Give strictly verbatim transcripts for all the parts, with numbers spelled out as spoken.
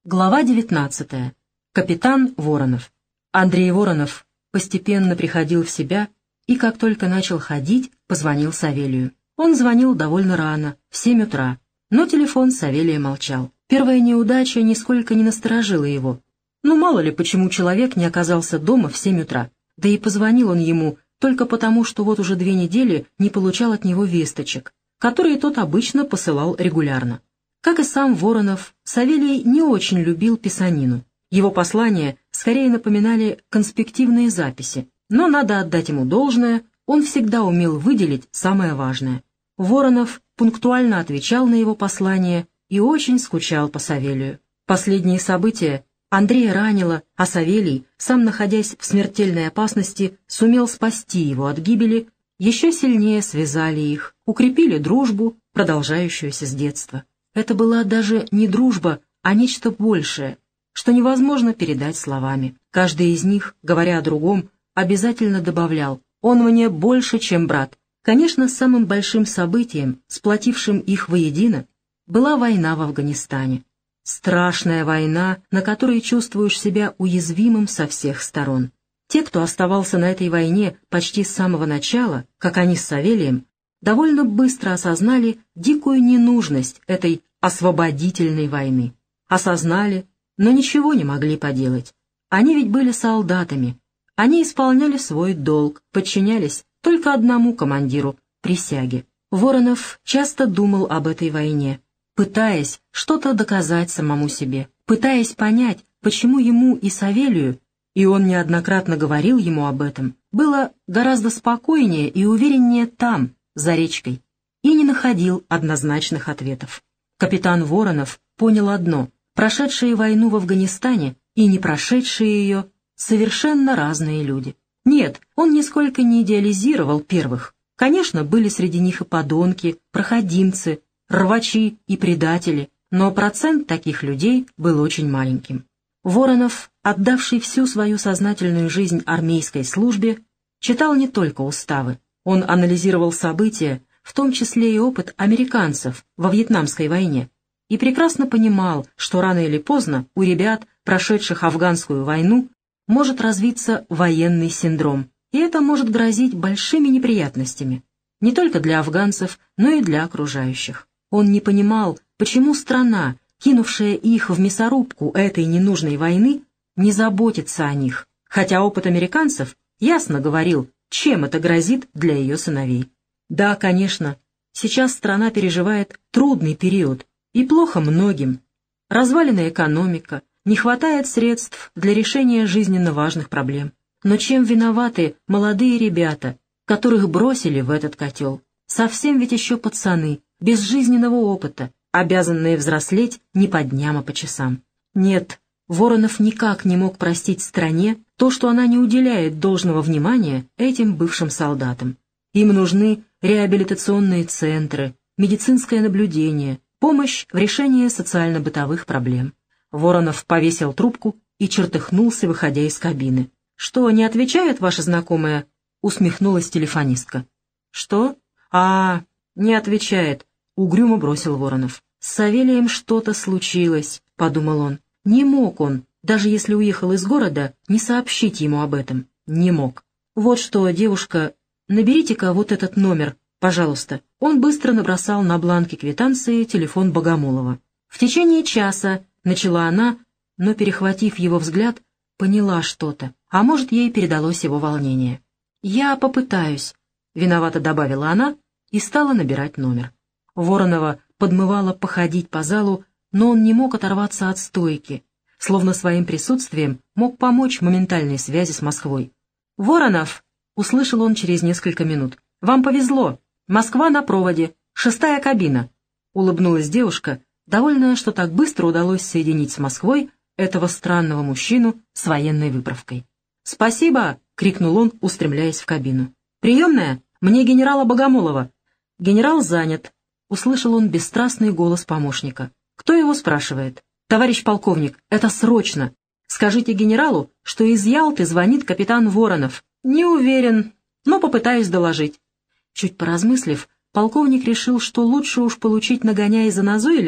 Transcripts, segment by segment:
Глава девятнадцатая. Капитан Воронов. Андрей Воронов постепенно приходил в себя и, как только начал ходить, позвонил Савелию. Он звонил довольно рано, в семь утра, но телефон Савелия молчал. Первая неудача нисколько не насторожила его. Ну, мало ли, почему человек не оказался дома в семь утра. Да и позвонил он ему только потому, что вот уже две недели не получал от него весточек, которые тот обычно посылал регулярно. Как и сам Воронов, Савелий не очень любил писанину. Его послания скорее напоминали конспективные записи, но надо отдать ему должное, он всегда умел выделить самое важное. Воронов пунктуально отвечал на его послания и очень скучал по Савелию. Последние события Андрея ранило, а Савелий, сам находясь в смертельной опасности, сумел спасти его от гибели, еще сильнее связали их, укрепили дружбу, продолжающуюся с детства. Это была даже не дружба, а нечто большее, что невозможно передать словами. Каждый из них, говоря о другом, обязательно добавлял: «Он мне больше, чем брат». Конечно, самым большим событием, сплотившим их воедино, была война в Афганистане. Страшная война, на которой чувствуешь себя уязвимым со всех сторон. Те, кто оставался на этой войне почти с самого начала, как они с Савелием, довольно быстро осознали дикую ненужность этой освободительной войны. Осознали, но ничего не могли поделать. Они ведь были солдатами. Они исполняли свой долг, подчинялись только одному командиру — присяге. Воронов часто думал об этой войне, пытаясь что-то доказать самому себе, пытаясь понять, почему ему и Савелию, и он неоднократно говорил ему об этом, было гораздо спокойнее и увереннее там, за речкой, и не находил однозначных ответов. Капитан Воронов понял одно: прошедшие войну в Афганистане и не прошедшие ее совершенно разные люди. Нет, он нисколько не идеализировал первых. Конечно, были среди них и подонки, проходимцы, рвачи и предатели, но процент таких людей был очень маленьким. Воронов, отдавший всю свою сознательную жизнь армейской службе, читал не только уставы. Он анализировал события, в том числе и опыт американцев во Вьетнамской войне, и прекрасно понимал, что рано или поздно у ребят, прошедших афганскую войну, может развиться военный синдром, и это может грозить большими неприятностями, не только для афганцев, но и для окружающих. Он не понимал, почему страна, кинувшая их в мясорубку этой ненужной войны, не заботится о них, хотя опыт американцев ясно говорил, чем это грозит для ее сыновей. Да, конечно, сейчас страна переживает трудный период, и плохо многим. Развалена экономика, не хватает средств для решения жизненно важных проблем. Но чем виноваты молодые ребята, которых бросили в этот котел? Совсем ведь еще пацаны, без жизненного опыта, обязанные взрослеть не по дням, а по часам. Нет, Воронов никак не мог простить стране то, что она не уделяет должного внимания этим бывшим солдатам. Им нужны реабилитационные центры, медицинское наблюдение, помощь в решении социально-бытовых проблем. Воронов повесил трубку и чертыхнулся, выходя из кабины. «Что, не отвечает ваша знакомая?» — усмехнулась телефонистка. «Что? А, не отвечает», — угрюмо бросил Воронов. «С Савелием что-то случилось», — подумал он. Не мог он, даже если уехал из города, не сообщить ему об этом. Не мог. «Вот что, девушка, наберите-ка вот этот номер, пожалуйста». Он быстро набросал на бланке квитанции телефон Богомолова. «В течение часа», — начала она, но, перехватив его взгляд, поняла что-то, а может, ей передалось его волнение. «Я попытаюсь», — виновато добавила она и стала набирать номер. Воронова подмывала походить по залу, но он не мог оторваться от стойки, словно своим присутствием мог помочь моментальной связи с Москвой. «Воронов!» — услышал он через несколько минут. «Вам повезло. Москва на проводе. Шестая кабина». Улыбнулась девушка, довольная, что так быстро удалось соединить с Москвой этого странного мужчину с военной выправкой. «Спасибо!» — крикнул он, устремляясь в кабину. «Приемная? Мне генерала Богомолова». «Генерал занят», — услышал он бесстрастный голос помощника. «Кто его спрашивает?» «Товарищ полковник, это срочно. Скажите генералу, что из Ялты звонит капитан Воронов». «Не уверен, но попытаюсь доложить». Чуть поразмыслив, полковник решил, что лучше уж получить нагоняй за назойливость,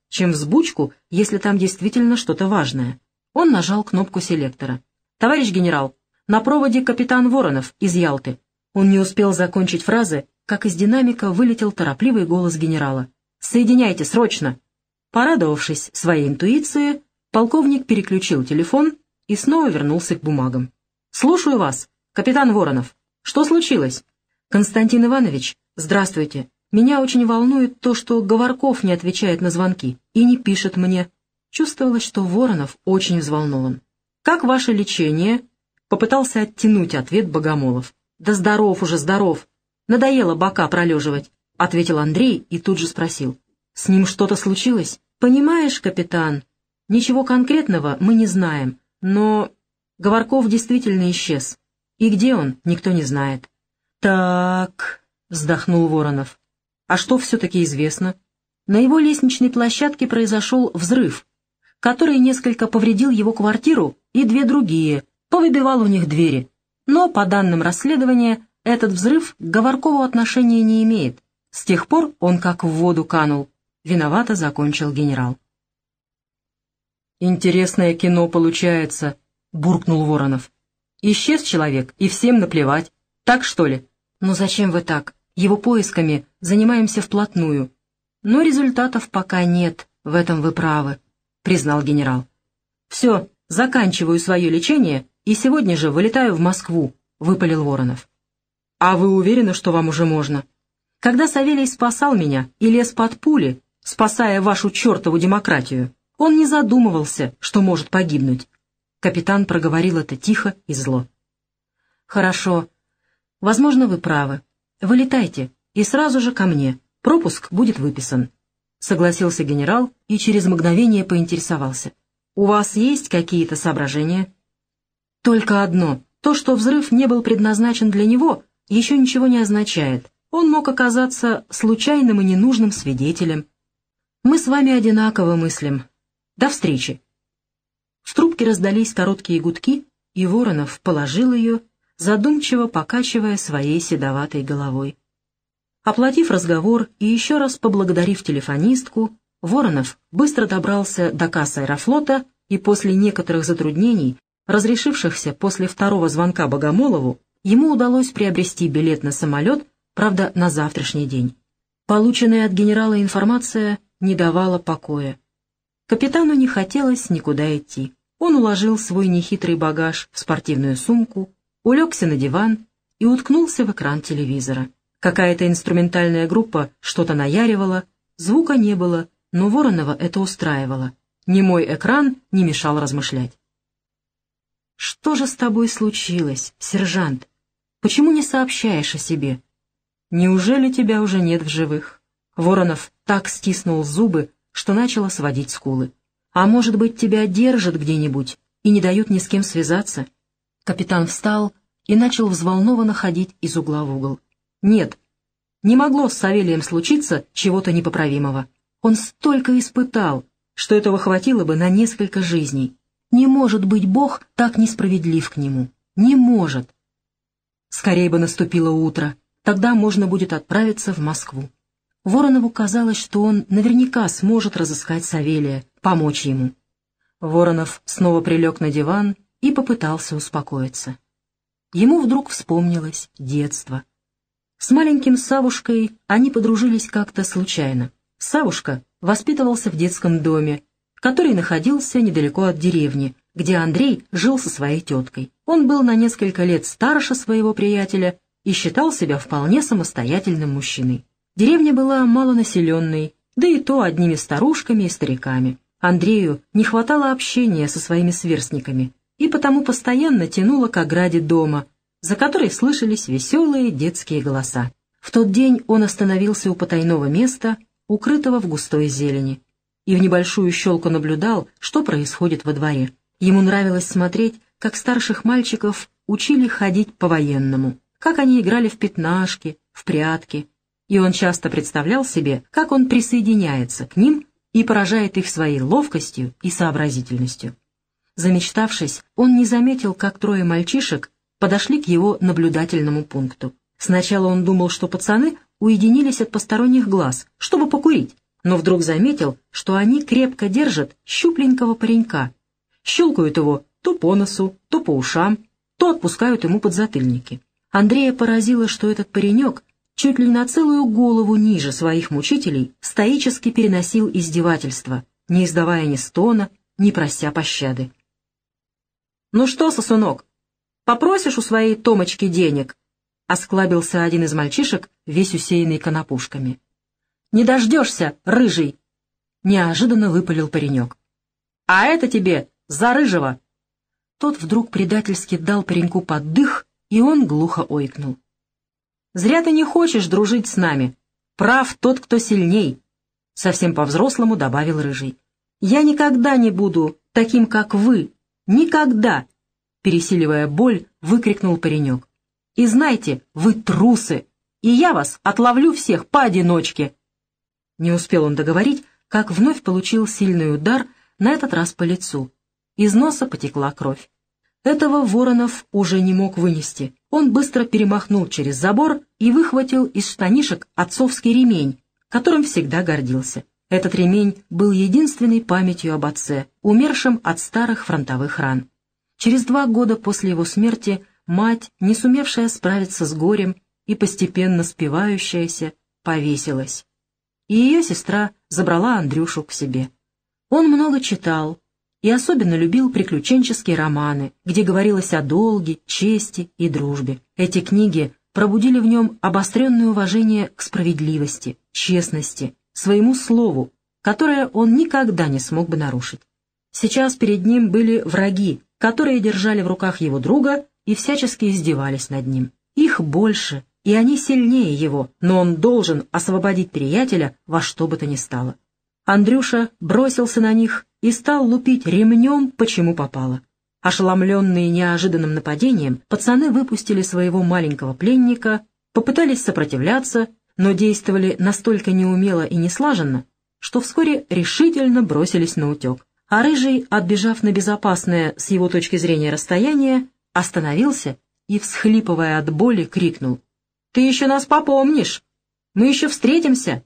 чем взбучку, если там действительно что-то важное. Он нажал кнопку селектора. «Товарищ генерал, на проводе капитан Воронов из Ялты». Он не успел закончить фразы, как из динамика вылетел торопливый голос генерала. «Соединяйте, срочно!» Порадовавшись своей интуиции, полковник переключил телефон и снова вернулся к бумагам. «Слушаю вас, капитан Воронов. Что случилось?» «Константин Иванович, здравствуйте. Меня очень волнует то, что Говорков не отвечает на звонки и не пишет мне». Чувствовалось, что Воронов очень взволнован. «Как ваше лечение?» — попытался оттянуть ответ Богомолов. «Да здоров уже, здоров. Надоело бока пролеживать», — ответил Андрей и тут же спросил. «С ним что-то случилось?» «Понимаешь, капитан, ничего конкретного мы не знаем, но Говорков действительно исчез. И где он, никто не знает». «Так», — вздохнул Воронов. «А что все-таки известно?» На его лестничной площадке произошел взрыв, который несколько повредил его квартиру и две другие, повыбивал у них двери. Но, по данным расследования, этот взрыв к Говоркову отношения не имеет. С тех пор он как в воду канул. Виновато закончил генерал. «Интересное кино получается», — буркнул Воронов. «Исчез человек, и всем наплевать. Так, что ли?» «Ну зачем вы так? Его поисками занимаемся вплотную. Но результатов пока нет, в этом вы правы», — признал генерал. «Все, заканчиваю свое лечение и сегодня же вылетаю в Москву», — выпалил Воронов. «А вы уверены, что вам уже можно? Когда Савелий спасал меня и лез под пули, спасая вашу чертову демократию, он не задумывался, что может погибнуть». Капитан проговорил это тихо и зло. «Хорошо. Возможно, вы правы. Вылетайте и сразу же ко мне. Пропуск будет выписан», — согласился генерал и через мгновение поинтересовался. «У вас есть какие-то соображения?» «Только одно. То, что взрыв не был предназначен для него, еще ничего не означает. Он мог оказаться случайным и ненужным свидетелем. Мы с вами одинаково мыслим. До встречи». В трубке раздались короткие гудки, и Воронов положил ее, задумчиво покачивая своей седоватой головой. Оплатив разговор и еще раз поблагодарив телефонистку, Воронов быстро добрался до кассы Аэрофлота и после некоторых затруднений, разрешившихся после второго звонка Богомолову, ему удалось приобрести билет на самолет, правда, на завтрашний день. Полученная от генерала информация не давала покоя. Капитану не хотелось никуда идти. Он уложил свой нехитрый багаж в спортивную сумку, улегся на диван и уткнулся в экран телевизора. Какая-то инструментальная группа что-то наяривала, звука не было, но Воронова это устраивало. Немой экран не мешал размышлять. «Что же с тобой случилось, сержант? Почему не сообщаешь о себе? Неужели тебя уже нет в живых?» Воронов так стиснул зубы, что начало сводить скулы. «А может быть, тебя держат где-нибудь и не дают ни с кем связаться?» Капитан встал и начал взволнованно ходить из угла в угол. Нет, не могло с Савелием случиться чего-то непоправимого. Он столько испытал, что этого хватило бы на несколько жизней. Не может быть Бог так несправедлив к нему. Не может. Скорее бы наступило утро, тогда можно будет отправиться в Москву. Воронову казалось, что он наверняка сможет разыскать Савелия, помочь ему. Воронов снова прилег на диван и попытался успокоиться. Ему вдруг вспомнилось детство. С маленьким Савушкой они подружились как-то случайно. Савушка воспитывался в детском доме, который находился недалеко от деревни, где Андрей жил со своей теткой. Он был на несколько лет старше своего приятеля и считал себя вполне самостоятельным мужчиной. Деревня была малонаселенной, да и то одними старушками и стариками. Андрею не хватало общения со своими сверстниками, и потому постоянно тянуло к ограде дома, за которой слышались веселые детские голоса. В тот день он остановился у потайного места, укрытого в густой зелени, и в небольшую щелку наблюдал, что происходит во дворе. Ему нравилось смотреть, как старших мальчиков учили ходить по-военному, как они играли в пятнашки, в прятки, и он часто представлял себе, как он присоединяется к ним и поражает их своей ловкостью и сообразительностью. Замечтавшись, он не заметил, как трое мальчишек подошли к его наблюдательному пункту. Сначала он думал, что пацаны уединились от посторонних глаз, чтобы покурить, но вдруг заметил, что они крепко держат щупленького паренька, щелкают его то по носу, то по ушам, то отпускают ему подзатыльники. Андрея поразило, что этот паренек чуть ли на целую голову ниже своих мучителей стоически переносил издевательства, не издавая ни стона, не прося пощады. «Ну что, сосунок, попросишь у своей Томочки денег?» — осклабился один из мальчишек, весь усеянный конопушками. «Не дождешься, рыжий!» — неожиданно выпалил паренек. «А это тебе за рыжего!» Тот вдруг предательски дал пареньку под дых, и он глухо ойкнул. «Зря ты не хочешь дружить с нами. Прав тот, кто сильней!» — совсем по-взрослому добавил рыжий. «Я никогда не буду таким, как вы! Никогда!» — пересиливая боль, выкрикнул паренек. «И знайте, вы трусы, и я вас отловлю всех поодиночке!» Не успел он договорить, как вновь получил сильный удар, на этот раз по лицу. Из носа потекла кровь. Этого Воронов уже не мог вынести. Он быстро перемахнул через забор и выхватил из штанишек отцовский ремень, которым всегда гордился. Этот ремень был единственной памятью об отце, умершем от старых фронтовых ран. Через два года после его смерти мать, не сумевшая справиться с горем и постепенно спивающаяся, повесилась. И ее сестра забрала Андрюшу к себе. Он много читал и особенно любил приключенческие романы, где говорилось о долге, чести и дружбе. Эти книги пробудили в нем обостренное уважение к справедливости, честности, своему слову, которое он никогда не смог бы нарушить. Сейчас перед ним были враги, которые держали в руках его друга и всячески издевались над ним. Их больше, и они сильнее его, но он должен освободить приятеля во что бы то ни стало. Андрюша бросился на них и стал лупить ремнем, почему попало. Ошеломленные неожиданным нападением, пацаны выпустили своего маленького пленника, попытались сопротивляться, но действовали настолько неумело и неслаженно, что вскоре решительно бросились на утек. А Рыжий, отбежав на безопасное с его точки зрения расстояние, остановился и, всхлипывая от боли, крикнул: «Ты еще нас попомнишь! Мы еще встретимся!»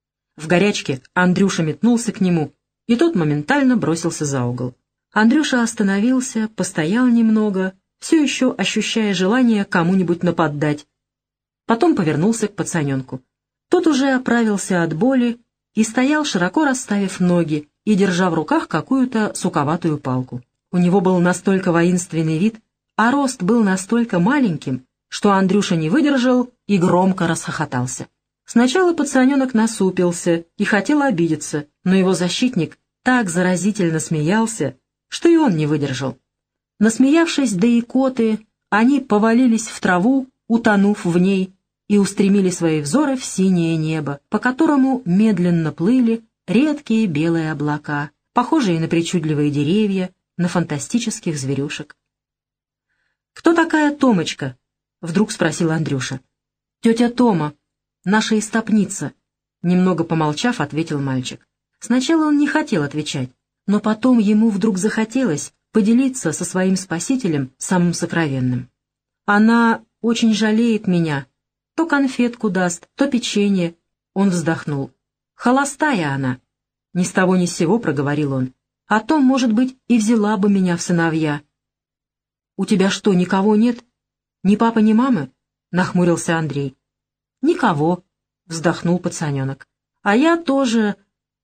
В горячке Андрюша метнулся к нему, и тот моментально бросился за угол. Андрюша остановился, постоял немного, все еще ощущая желание кому-нибудь наподдать. Потом повернулся к пацаненку. Тот уже оправился от боли и стоял, широко расставив ноги и держа в руках какую-то суковатую палку. У него был настолько воинственный вид, а рост был настолько маленьким, что Андрюша не выдержал и громко расхохотался. Сначала пацаненок насупился и хотел обидеться, но его защитник так заразительно смеялся, что и он не выдержал. Насмеявшись до икоты, они повалились в траву, утонув в ней, и устремили свои взоры в синее небо, по которому медленно плыли редкие белые облака, похожие на причудливые деревья, на фантастических зверюшек. «Кто такая Томочка?» — вдруг спросил Андрюша. «Тетя Тома, наша истопница», — немного помолчав, ответил мальчик. Сначала он не хотел отвечать, но потом ему вдруг захотелось поделиться со своим спасителем самым сокровенным. «Она очень жалеет меня. То конфетку даст, то печенье». Он вздохнул. «Холостая она», — ни с того ни с сего проговорил он. «А то, может быть, и взяла бы меня в сыновья». «У тебя что, никого нет? Ни папы, ни мамы?» — нахмурился Андрей. «Никого», — вздохнул пацаненок. «А я тоже...»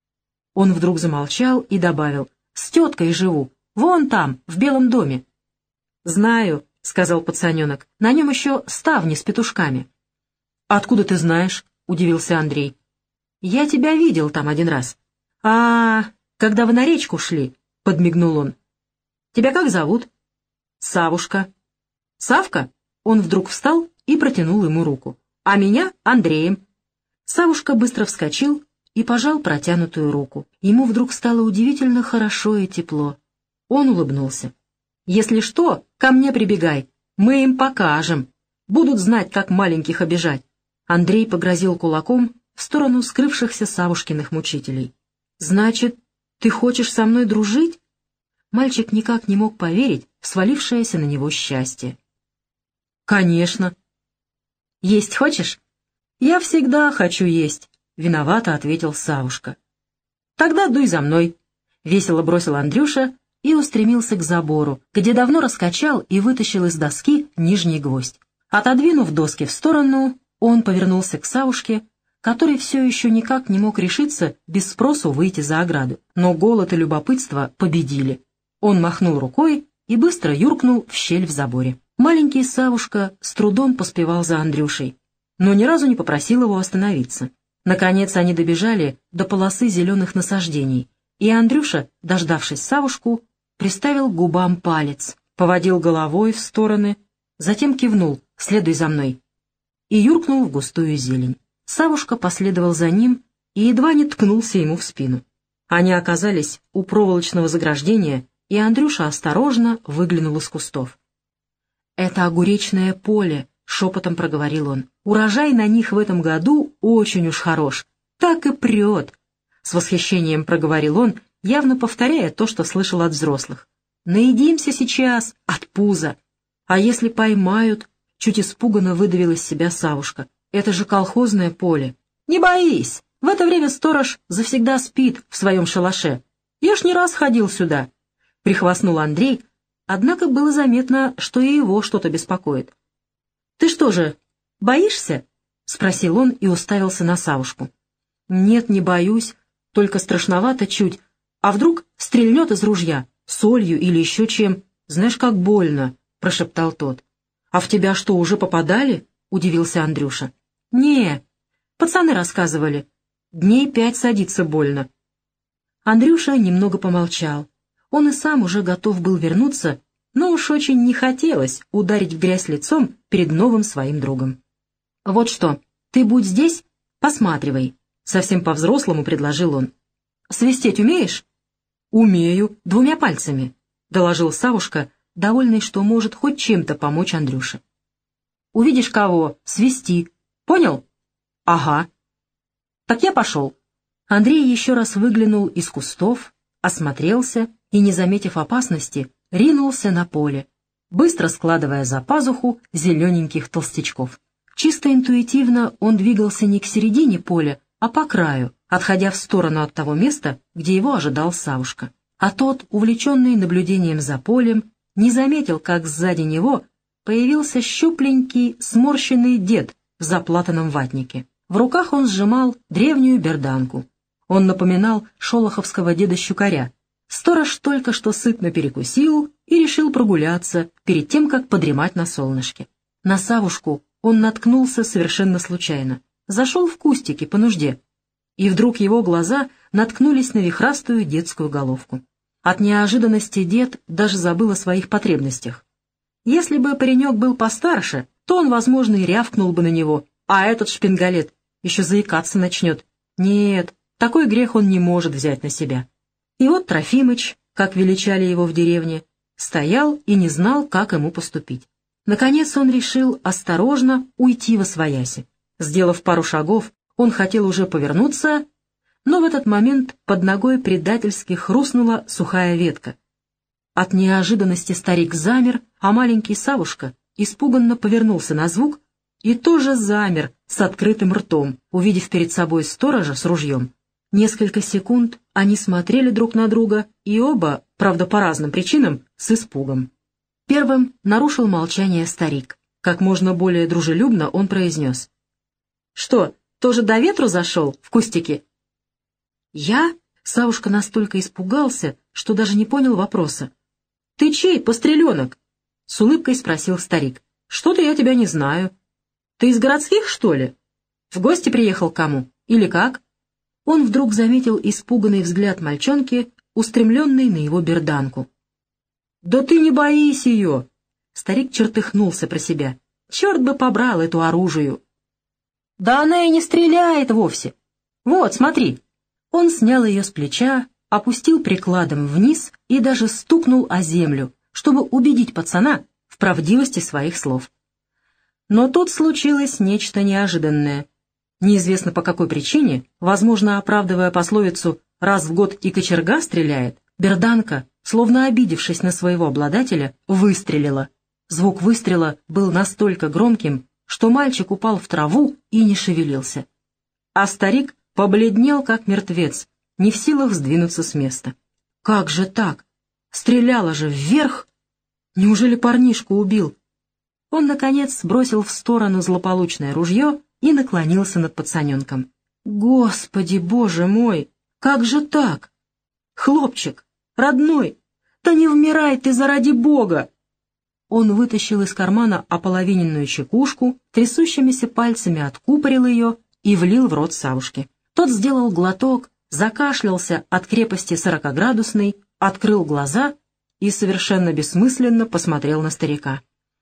Он вдруг замолчал и добавил. «С теткой живу, вон там, в Белом доме». «Знаю», — сказал пацаненок, — «на нем еще ставни с петушками». «Откуда ты знаешь?» — удивился Андрей. «Я тебя видел там один раз». «А, когда вы на речку шли», — подмигнул он. «Тебя как зовут?» «Савушка». «Савка?» Он вдруг встал и протянул ему руку. «А меня Андреем». Савушка быстро вскочил и пожал протянутую руку. Ему вдруг стало удивительно хорошо и тепло. Он улыбнулся. «Если что, ко мне прибегай, мы им покажем. Будут знать, как маленьких обижать». Андрей погрозил кулаком в сторону скрывшихся Савушкиных мучителей. «Значит, ты хочешь со мной дружить?» Мальчик никак не мог поверить в свалившееся на него счастье. «Конечно». «Есть хочешь?» «Я всегда хочу есть», — виновато ответил Савушка. «Тогда дуй за мной», — весело бросил Андрюша и устремился к забору, где давно раскачал и вытащил из доски нижний гвоздь. Отодвинув доски в сторону, он повернулся к Савушке, который все еще никак не мог решиться без спросу выйти за ограду. Но голод и любопытство победили. Он махнул рукой и быстро юркнул в щель в заборе. Маленький Савушка с трудом поспевал за Андрюшей, но ни разу не попросил его остановиться. Наконец они добежали до полосы зеленых насаждений, и Андрюша, дождавшись Савушку, приставил к губам палец, поводил головой в стороны, затем кивнул «следуй за мной» и юркнул в густую зелень. Савушка последовал за ним и едва не ткнулся ему в спину. Они оказались у проволочного заграждения, и Андрюша осторожно выглянул из кустов. «Это огуречное поле», — шепотом проговорил он. «Урожай на них в этом году очень уж хорош. Так и прет», — с восхищением проговорил он, явно повторяя то, что слышал от взрослых. «Наедимся сейчас от пуза. А если поймают?» — чуть испуганно выдавил из себя Савушка. «Это же колхозное поле». «Не боись, в это время сторож завсегда спит в своем шалаше. Я ж не раз ходил сюда», — прихвастнул Андрей, однако было заметно, что и его что-то беспокоит. «Ты что же, боишься?» — спросил он и уставился на Савушку. «Нет, не боюсь, только страшновато чуть. А вдруг стрельнет из ружья, солью или еще чем? Знаешь, как больно», — прошептал тот. «А в тебя что, уже попадали?» — удивился Андрюша. «Не, пацаны рассказывали. Дней пять садиться больно». Андрюша немного помолчал. Он и сам уже готов был вернуться, но уж очень не хотелось ударить в грязь лицом перед новым своим другом. «Вот что, ты будь здесь, посматривай», — совсем по-взрослому предложил он. «Свистеть умеешь?» «Умею, двумя пальцами», — доложил Савушка, довольный, что может хоть чем-то помочь Андрюше. «Увидишь кого, свисти. Понял?» «Ага». «Так я пошел». Андрей еще раз выглянул из кустов, осмотрелся и, не заметив опасности, ринулся на поле, быстро складывая за пазуху зелененьких толстячков. Чисто интуитивно он двигался не к середине поля, а по краю, отходя в сторону от того места, где его ожидал Савушка. А тот, увлеченный наблюдением за полем, не заметил, как сзади него появился щупленький, сморщенный дед в заплатанном ватнике. В руках он сжимал древнюю берданку. Он напоминал шолоховского деда-щукаря. Сторож только что сытно перекусил и решил прогуляться перед тем, как подремать на солнышке. На Савушку он наткнулся совершенно случайно. Зашел в кустики по нужде, и вдруг его глаза наткнулись на вихрастую детскую головку. От неожиданности дед даже забыл о своих потребностях. Если бы паренек был постарше, то он, возможно, и рявкнул бы на него, а этот шпингалет еще заикаться начнет. Нет, такой грех он не может взять на себя. И вот Трофимыч, как величали его в деревне, стоял и не знал, как ему поступить. Наконец он решил осторожно уйти восвояси. Сделав пару шагов, он хотел уже повернуться, но в этот момент под ногой предательски хрустнула сухая ветка. От неожиданности старик замер, а маленький Савушка испуганно повернулся на звук и тоже замер с открытым ртом, увидев перед собой сторожа с ружьем. Несколько секунд они смотрели друг на друга, и оба, правда по разным причинам, с испугом. Первым нарушил молчание старик. Как можно более дружелюбно он произнес: «Что, тоже до ветру зашел в кустике?» «Я?» — Савушка настолько испугался, что даже не понял вопроса. «Ты чей, постреленок?» — с улыбкой спросил старик. «Что-то я тебя не знаю. Ты из городских, что ли? В гости приехал к кому? Или как?» Он вдруг заметил испуганный взгляд мальчонки, устремленный на его берданку. «Да ты не боись ее!» Старик чертыхнулся про себя. «Черт бы побрал эту оружию!» «Да она и не стреляет вовсе! Вот, смотри!» Он снял ее с плеча, опустил прикладом вниз и даже стукнул о землю, чтобы убедить пацана в правдивости своих слов. Но тут случилось нечто неожиданное. Неизвестно по какой причине, возможно, оправдывая пословицу «раз в год и кочерга стреляет», берданка, словно обидевшись на своего обладателя, выстрелила. Звук выстрела был настолько громким, что мальчик упал в траву и не шевелился. А старик побледнел, как мертвец, не в силах сдвинуться с места. «Как же так? Стреляла же вверх! Неужели парнишку убил?» Он, наконец, бросил в сторону злополучное ружье и наклонился над пацаненком. «Господи, боже мой! Как же так? Хлопчик, родной, да не вмирай ты заради Бога!» Он вытащил из кармана ополовиненную чекушку, трясущимися пальцами откупорил ее и влил в рот Савушке. Тот сделал глоток, закашлялся от крепости сорокаградусной, открыл глаза и совершенно бессмысленно посмотрел на старика.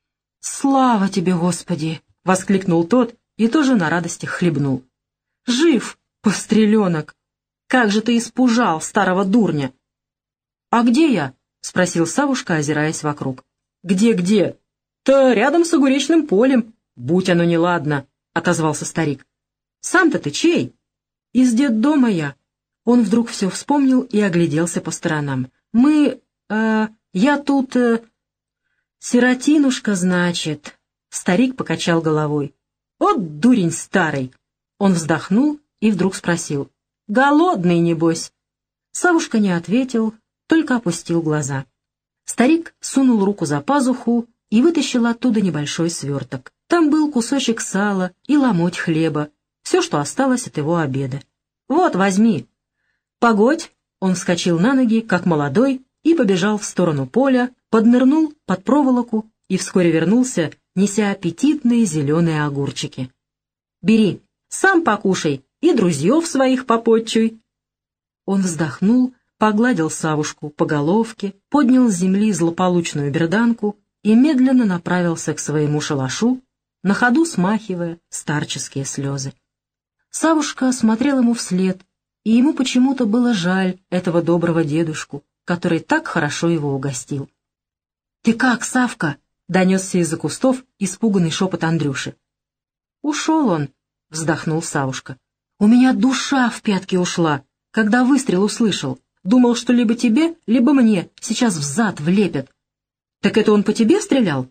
«Слава тебе, Господи!» — воскликнул тот и тоже на радостях хлебнул. «Жив, постреленок! Как же ты испужал старого дурня!» «А где я?» — спросил Савушка, озираясь вокруг. «Где-где? Да рядом с огуречным полем. Будь оно неладно!» — отозвался старик. «Сам-то ты чей?» «Из детдома я». Он вдруг все вспомнил и огляделся по сторонам. «Мы... э... я тут... э... сиротинушка, значит...» Старик покачал головой. «Вот дурень старый!» Он вздохнул и вдруг спросил. «Голодный, небось?» Савушка не ответил, только опустил глаза. Старик сунул руку за пазуху и вытащил оттуда небольшой сверток. Там был кусочек сала и ломоть хлеба, все, что осталось от его обеда. «Вот, возьми!» «Погодь!» Он вскочил на ноги, как молодой, и побежал в сторону поля, поднырнул под проволоку и вскоре вернулся, неся аппетитные зеленые огурчики. «Бери, сам покушай и друзьев своих попотчуй!» Он вздохнул, погладил Савушку по головке, поднял с земли злополучную берданку и медленно направился к своему шалашу, на ходу смахивая старческие слезы. Савушка смотрел ему вслед, и ему почему-то было жаль этого доброго дедушку, который так хорошо его угостил. «Ты как, Савка?» — донесся из-за кустов испуганный шепот Андрюши. «Ушел он», — вздохнул Савушка. «У меня душа в пятки ушла, когда выстрел услышал. Думал, что либо тебе, либо мне сейчас взад влепят». «Так это он по тебе стрелял?»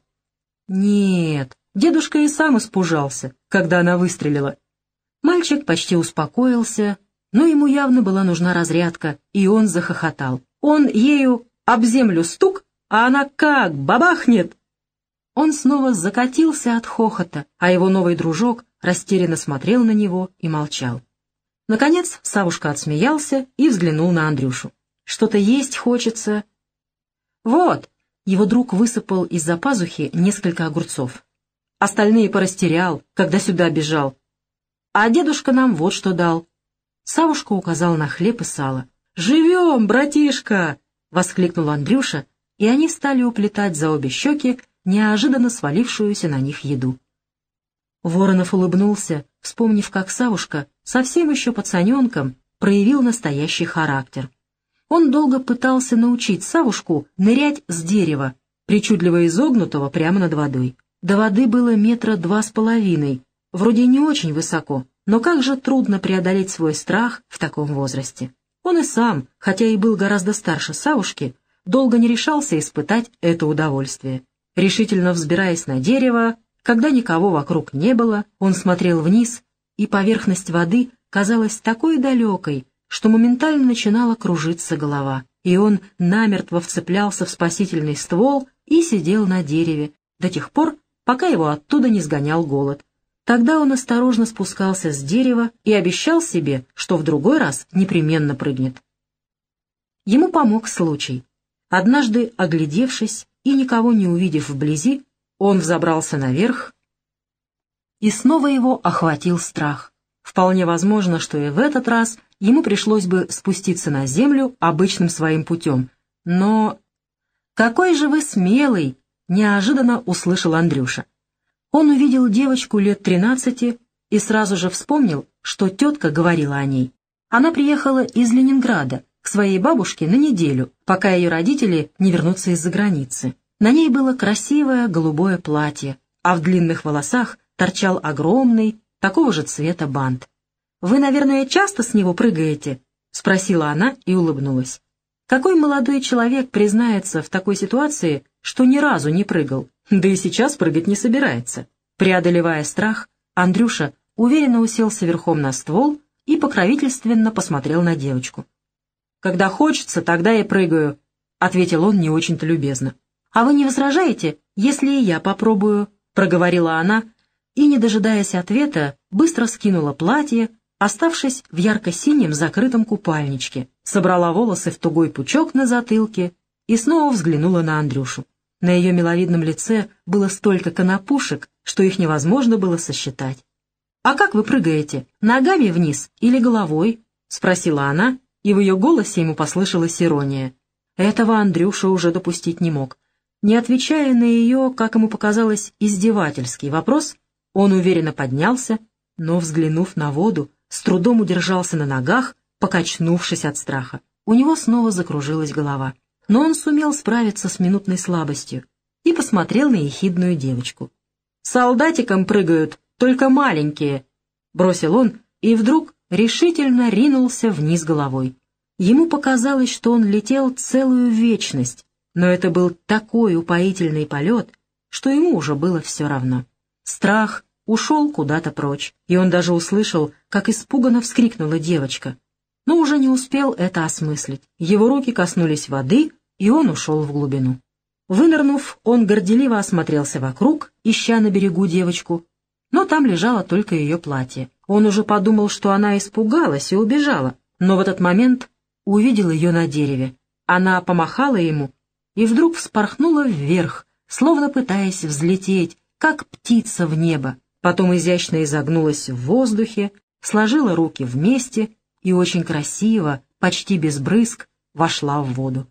«Нет, дедушка и сам испужался, когда она выстрелила». Мальчик почти успокоился, но ему явно была нужна разрядка, и он захохотал. Он ею об землю стук, а она как бабахнет! Он снова закатился от хохота, а его новый дружок растерянно смотрел на него и молчал. Наконец Савушка отсмеялся и взглянул на Андрюшу. «Что-то есть хочется». «Вот!» — его друг высыпал из-за пазухи несколько огурцов. «Остальные порастерял, когда сюда бежал. А дедушка нам вот что дал». Савушка указал на хлеб и сало. «Живем, братишка!» — воскликнул Андрюша, и они стали уплетать за обе щеки неожиданно свалившуюся на них еду. Воронов улыбнулся, вспомнив, как Савушка, совсем еще пацаненком, проявил настоящий характер. Он долго пытался научить Савушку нырять с дерева, причудливо изогнутого прямо над водой. До воды было метра два с половиной, вроде не очень высоко, но как же трудно преодолеть свой страх в таком возрасте. Он и сам, хотя и был гораздо старше Савушки, долго не решался испытать это удовольствие. Решительно взбираясь на дерево, когда никого вокруг не было, он смотрел вниз, и поверхность воды казалась такой далекой, что моментально начинала кружиться голова, и он намертво вцеплялся в спасительный ствол и сидел на дереве до тех пор, пока его оттуда не сгонял голод. Тогда он осторожно спускался с дерева и обещал себе, что в другой раз непременно прыгнет. Ему помог случай. Однажды, оглядевшись и никого не увидев вблизи, он взобрался наверх, и снова его охватил страх. Вполне возможно, что и в этот раз ему пришлось бы спуститься на землю обычным своим путем. Но... «Какой же вы смелый!» — неожиданно услышал Андрюша. Он увидел девочку лет тринадцати и сразу же вспомнил, что тетка говорила о ней. Она приехала из Ленинграда к своей бабушке на неделю, пока ее родители не вернутся из-за границы. На ней было красивое голубое платье, а в длинных волосах торчал огромный, такого же цвета бант. «Вы, наверное, часто с него прыгаете?» — спросила она и улыбнулась. Какой молодой человек признается в такой ситуации, что ни разу не прыгал, да и сейчас прыгать не собирается? Преодолевая страх, Андрюша уверенно уселся верхом на ствол и покровительственно посмотрел на девочку. Когда хочется, тогда и прыгаю», — ответил он не очень-то любезно. «А вы не возражаете, если и я попробую?» — проговорила она, и, не дожидаясь ответа, быстро скинула платье, оставшись в ярко-синем закрытом купальничке, собрала волосы в тугой пучок на затылке и снова взглянула на Андрюшу. На ее миловидном лице было столько конопушек, что их невозможно было сосчитать. «А как вы прыгаете, ногами вниз или головой?» — спросила она, и в ее голосе ему послышалась ирония. Этого Андрюша уже допустить не мог. Не отвечая на ее, как ему показалось, издевательский вопрос, он уверенно поднялся, но, взглянув на воду, с трудом удержался на ногах, покачнувшись от страха. У него снова закружилась голова. Но он сумел справиться с минутной слабостью и посмотрел на ехидную девочку. «Солдатиком прыгают, только маленькие», — бросил он, и вдруг решительно ринулся вниз головой. Ему показалось, что он летел целую вечность, но это был такой упоительный полет, что ему уже было все равно. Страх ушел куда-то прочь, и он даже услышал, как испуганно вскрикнула девочка. Но уже не успел это осмыслить. Его руки коснулись воды, и он ушел в глубину. Вынырнув, он горделиво осмотрелся вокруг, ища на берегу девочку, но там лежало только ее платье. Он уже подумал, что она испугалась и убежала, но в этот момент увидел ее на дереве. Она помахала ему и вдруг вспорхнула вверх, словно пытаясь взлететь, как птица в небо. Потом изящно изогнулась в воздухе, сложила руки вместе и очень красиво, почти без брызг, вошла в воду.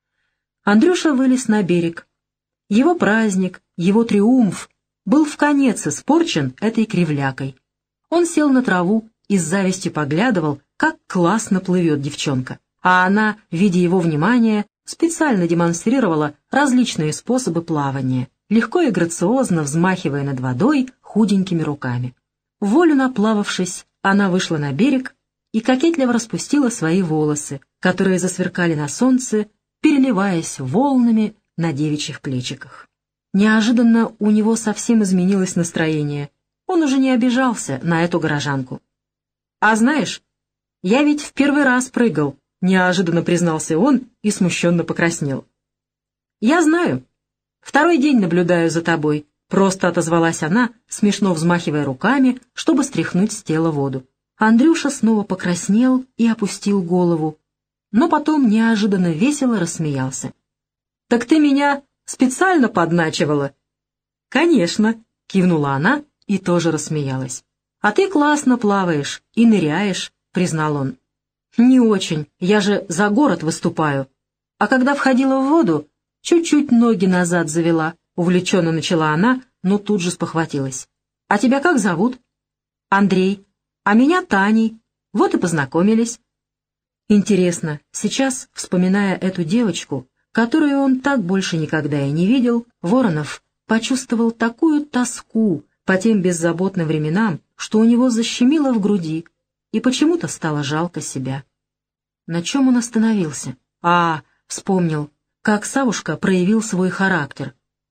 Андрюша вылез на берег. Его праздник, его триумф был вконец испорчен этой кривлякой. Он сел на траву и с завистью поглядывал, как классно плывет девчонка. А она, видя его внимания, специально демонстрировала различные способы плавания, легко и грациозно взмахивая над водой худенькими руками. Волю наплававшись, она вышла на берег и кокетливо распустила свои волосы, которые засверкали на солнце, переливаясь волнами на девичьих плечиках. Неожиданно у него совсем изменилось настроение. Он уже не обижался на эту горожанку. «А знаешь, я ведь в первый раз прыгал», — неожиданно признался он и смущенно покраснел. «Я знаю. Второй день наблюдаю за тобой», — просто отозвалась она, смешно взмахивая руками, чтобы стряхнуть с тела воду. Андрюша снова покраснел и опустил голову, но потом неожиданно весело рассмеялся. «Так ты меня специально подначивала?» «Конечно», — кивнула она и тоже рассмеялась. «А ты классно плаваешь и ныряешь», — признал он. «Не очень, я же за город выступаю. А когда входила в воду, чуть-чуть ноги назад завела», — увлеченно начала она, но тут же спохватилась. «А тебя как зовут?» «Андрей. А меня Таней. Вот и познакомились». Интересно, сейчас, вспоминая эту девочку, которую он так больше никогда и не видел, Воронов почувствовал такую тоску по тем беззаботным временам, что у него защемило в груди, и почему-то стало жалко себя. На чем он остановился? А, вспомнил, как Савушка проявил свой характер.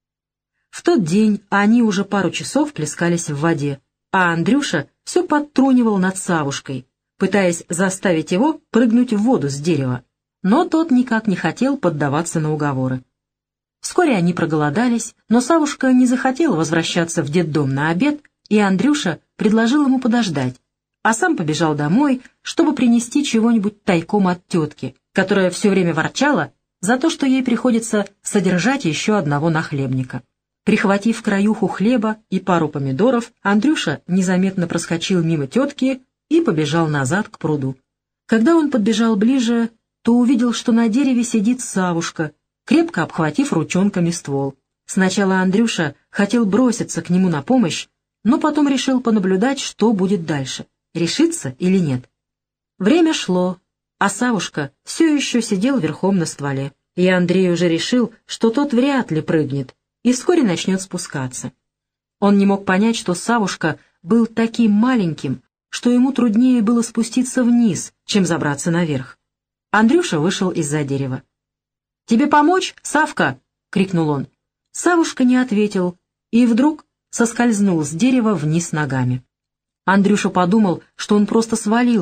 В тот день они уже пару часов плескались в воде, а Андрюша все подтрунивал над Савушкой, пытаясь заставить его прыгнуть в воду с дерева. Но тот никак не хотел поддаваться на уговоры. Вскоре они проголодались, но Савушка не захотел возвращаться в детдом на обед, и Андрюша предложил ему подождать, а сам побежал домой, чтобы принести чего-нибудь тайком от тетки, которая все время ворчала за то, что ей приходится содержать еще одного нахлебника. Прихватив краюху хлеба и пару помидоров, Андрюша незаметно проскочил мимо тетки и побежал назад к пруду. Когда он подбежал ближе, то увидел, что на дереве сидит Савушка, крепко обхватив ручонками ствол. Сначала Андрюша хотел броситься к нему на помощь, но потом решил понаблюдать, что будет дальше, решится или нет. Время шло, а Савушка все еще сидел верхом на стволе, и Андрей уже решил, что тот вряд ли прыгнет и вскоре начнет спускаться. Он не мог понять, что Савушка был таким маленьким, что ему труднее было спуститься вниз, чем забраться наверх. Андрюша вышел из-за дерева. «Тебе помочь, Савка?» — крикнул он. Савушка не ответил и вдруг соскользнул с дерева вниз ногами. Андрюша подумал, что он просто свалился,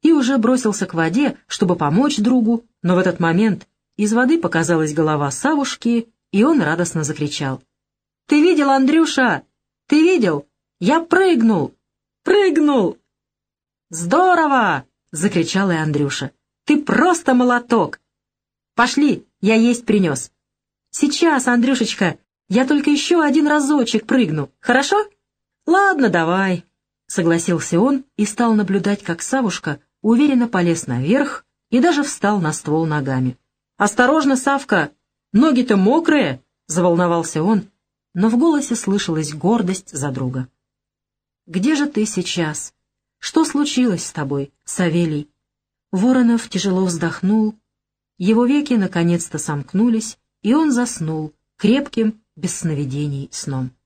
и уже бросился к воде, чтобы помочь другу, но в этот момент из воды показалась голова Савушки, и он радостно закричал. «Ты видел, Андрюша? Ты видел? Я прыгнул! Прыгнул!» «Здорово!» — закричал и Андрюша. «Ты просто молоток! Пошли, я есть принес!» «Сейчас, Андрюшечка, я только еще один разочек прыгну, хорошо?» «Ладно, давай», — согласился он и стал наблюдать, как Савушка уверенно полез наверх и даже встал на ствол ногами. «Осторожно, Савка, ноги-то мокрые!» — заволновался он, но в голосе слышалась гордость за друга. «Где же ты сейчас? Что случилось с тобой, Савелий?» Воронов тяжело вздохнул, его веки наконец-то сомкнулись, и он заснул крепким, без сновидений сном.